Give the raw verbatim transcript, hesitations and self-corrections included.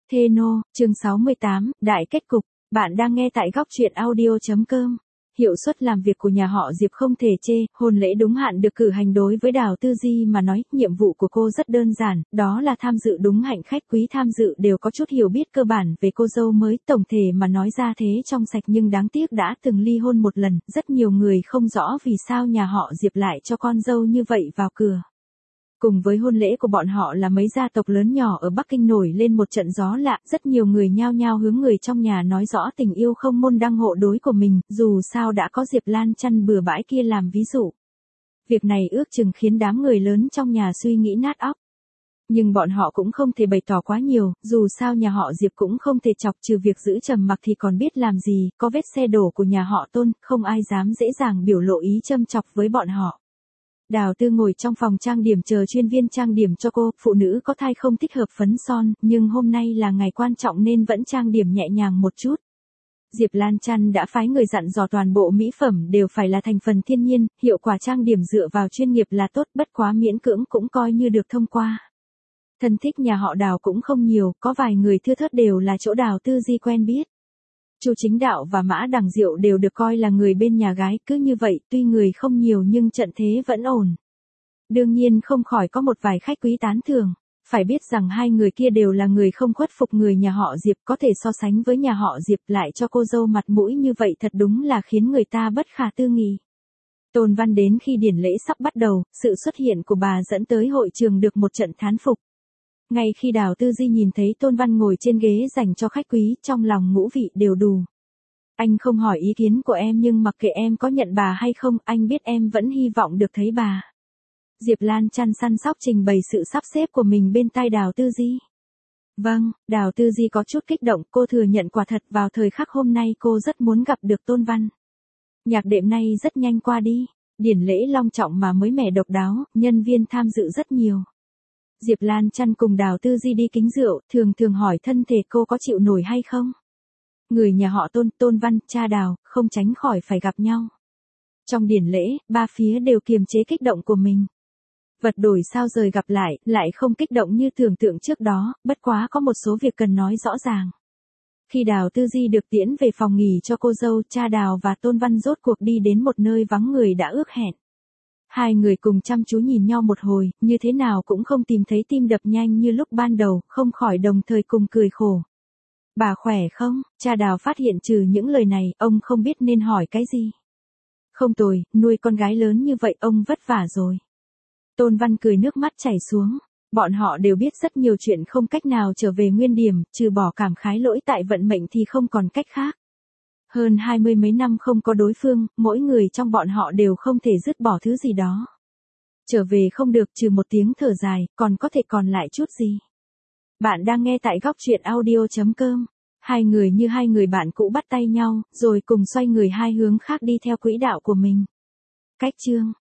Thê nô, chương sáu mươi tám, đại kết cục. Bạn đang nghe tại góc truyện audio chấm com. Hiệu suất làm việc của nhà họ Diệp không thể chê, hôn lễ đúng hạn được cử hành. Đối với Đào Tư Di mà nói, nhiệm vụ của cô rất đơn giản, đó là tham dự đúng hạnh. Khách quý tham dự đều có chút hiểu biết cơ bản về cô dâu mới, tổng thể mà nói ra thế trong sạch, nhưng đáng tiếc đã từng ly hôn một lần, rất nhiều người không rõ vì sao nhà họ Diệp lại cho con dâu như vậy vào cửa. Cùng với hôn lễ của bọn họ là mấy gia tộc lớn nhỏ ở Bắc Kinh nổi lên một trận gió lạ, rất nhiều người nhao nhao hướng người trong nhà nói rõ tình yêu không môn đăng hộ đối của mình, dù sao đã có Diệp Lan chăn bừa bãi kia làm ví dụ. Việc này ước chừng khiến đám người lớn trong nhà suy nghĩ nát óc. Nhưng bọn họ cũng không thể bày tỏ quá nhiều, dù sao nhà họ Diệp cũng không thể chọc, trừ việc giữ trầm mặc thì còn biết làm gì, có vết xe đổ của nhà họ Tôn, không ai dám dễ dàng biểu lộ ý châm chọc với bọn họ. Đào Tư ngồi trong phòng trang điểm chờ chuyên viên trang điểm cho cô, phụ nữ có thai không thích hợp phấn son, nhưng hôm nay là ngày quan trọng nên vẫn trang điểm nhẹ nhàng một chút. Diệp Lan Chăn đã phái người dặn dò toàn bộ mỹ phẩm đều phải là thành phần thiên nhiên, hiệu quả trang điểm dựa vào chuyên nghiệp là tốt, bất quá miễn cưỡng cũng coi như được thông qua. Thân thích nhà họ Đào cũng không nhiều, có vài người thưa thớt đều là chỗ Đào Tư Di quen biết. Chu Chính Đạo và Mã Đằng Diệu đều được coi là người bên nhà gái, cứ như vậy, tuy người không nhiều nhưng trận thế vẫn ổn. Đương nhiên không khỏi có một vài khách quý tán thưởng, phải biết rằng hai người kia đều là người không khuất phục người nhà họ Diệp, có thể so sánh với nhà họ Diệp lại cho cô dâu mặt mũi như vậy thật đúng là khiến người ta bất khả tư nghị. Tôn Văn đến khi điển lễ sắp bắt đầu, sự xuất hiện của bà dẫn tới hội trường được một trận thán phục. Ngay khi Đào Tư Di nhìn thấy Tôn Văn ngồi trên ghế dành cho khách quý, trong lòng ngũ vị đều đủ. Anh không hỏi ý kiến của em nhưng mặc kệ em có nhận bà hay không, anh biết em vẫn hy vọng được thấy bà. Diệp Lan Chăn săn sóc trình bày sự sắp xếp của mình bên tai Đào Tư Di. Vâng, Đào Tư Di có chút kích động, cô thừa nhận quả thật vào thời khắc hôm nay cô rất muốn gặp được Tôn Văn. Nhạc đệm nay rất nhanh qua đi, điển lễ long trọng mà mới mẻ độc đáo, nhân viên tham dự rất nhiều. Diệp Lan Chăn cùng Đào Tư Di đi kính rượu, thường thường hỏi thân thể cô có chịu nổi hay không. Người nhà họ Tôn, Tôn Văn, cha Đào, không tránh khỏi phải gặp nhau. Trong điển lễ, ba phía đều kiềm chế kích động của mình. Vật đổi sao rời gặp lại, lại không kích động như tưởng tượng trước đó, bất quá có một số việc cần nói rõ ràng. Khi Đào Tư Di được tiễn về phòng nghỉ cho cô dâu, cha Đào và Tôn Văn rốt cuộc đi đến một nơi vắng người đã ước hẹn. Hai người cùng chăm chú nhìn nhau một hồi, như thế nào cũng không tìm thấy tim đập nhanh như lúc ban đầu, không khỏi đồng thời cùng cười khổ. Bà khỏe không? Cha Đào phát hiện trừ những lời này, ông không biết nên hỏi cái gì. Không tồi, nuôi con gái lớn như vậy ông vất vả rồi. Tôn Văn cười nước mắt chảy xuống. Bọn họ đều biết rất nhiều chuyện không cách nào trở về nguyên điểm, trừ bỏ cảm khái lỗi tại vận mệnh thì không còn cách khác. Hơn hai mươi mấy năm không có đối phương, mỗi người trong bọn họ đều không thể dứt bỏ thứ gì đó. Trở về không được, trừ một tiếng thở dài, còn có thể còn lại chút gì. Bạn đang nghe tại góc truyện audio chấm com. Hai người như hai người bạn cũ bắt tay nhau, rồi cùng xoay người hai hướng khác đi theo quỹ đạo của mình. Cách chương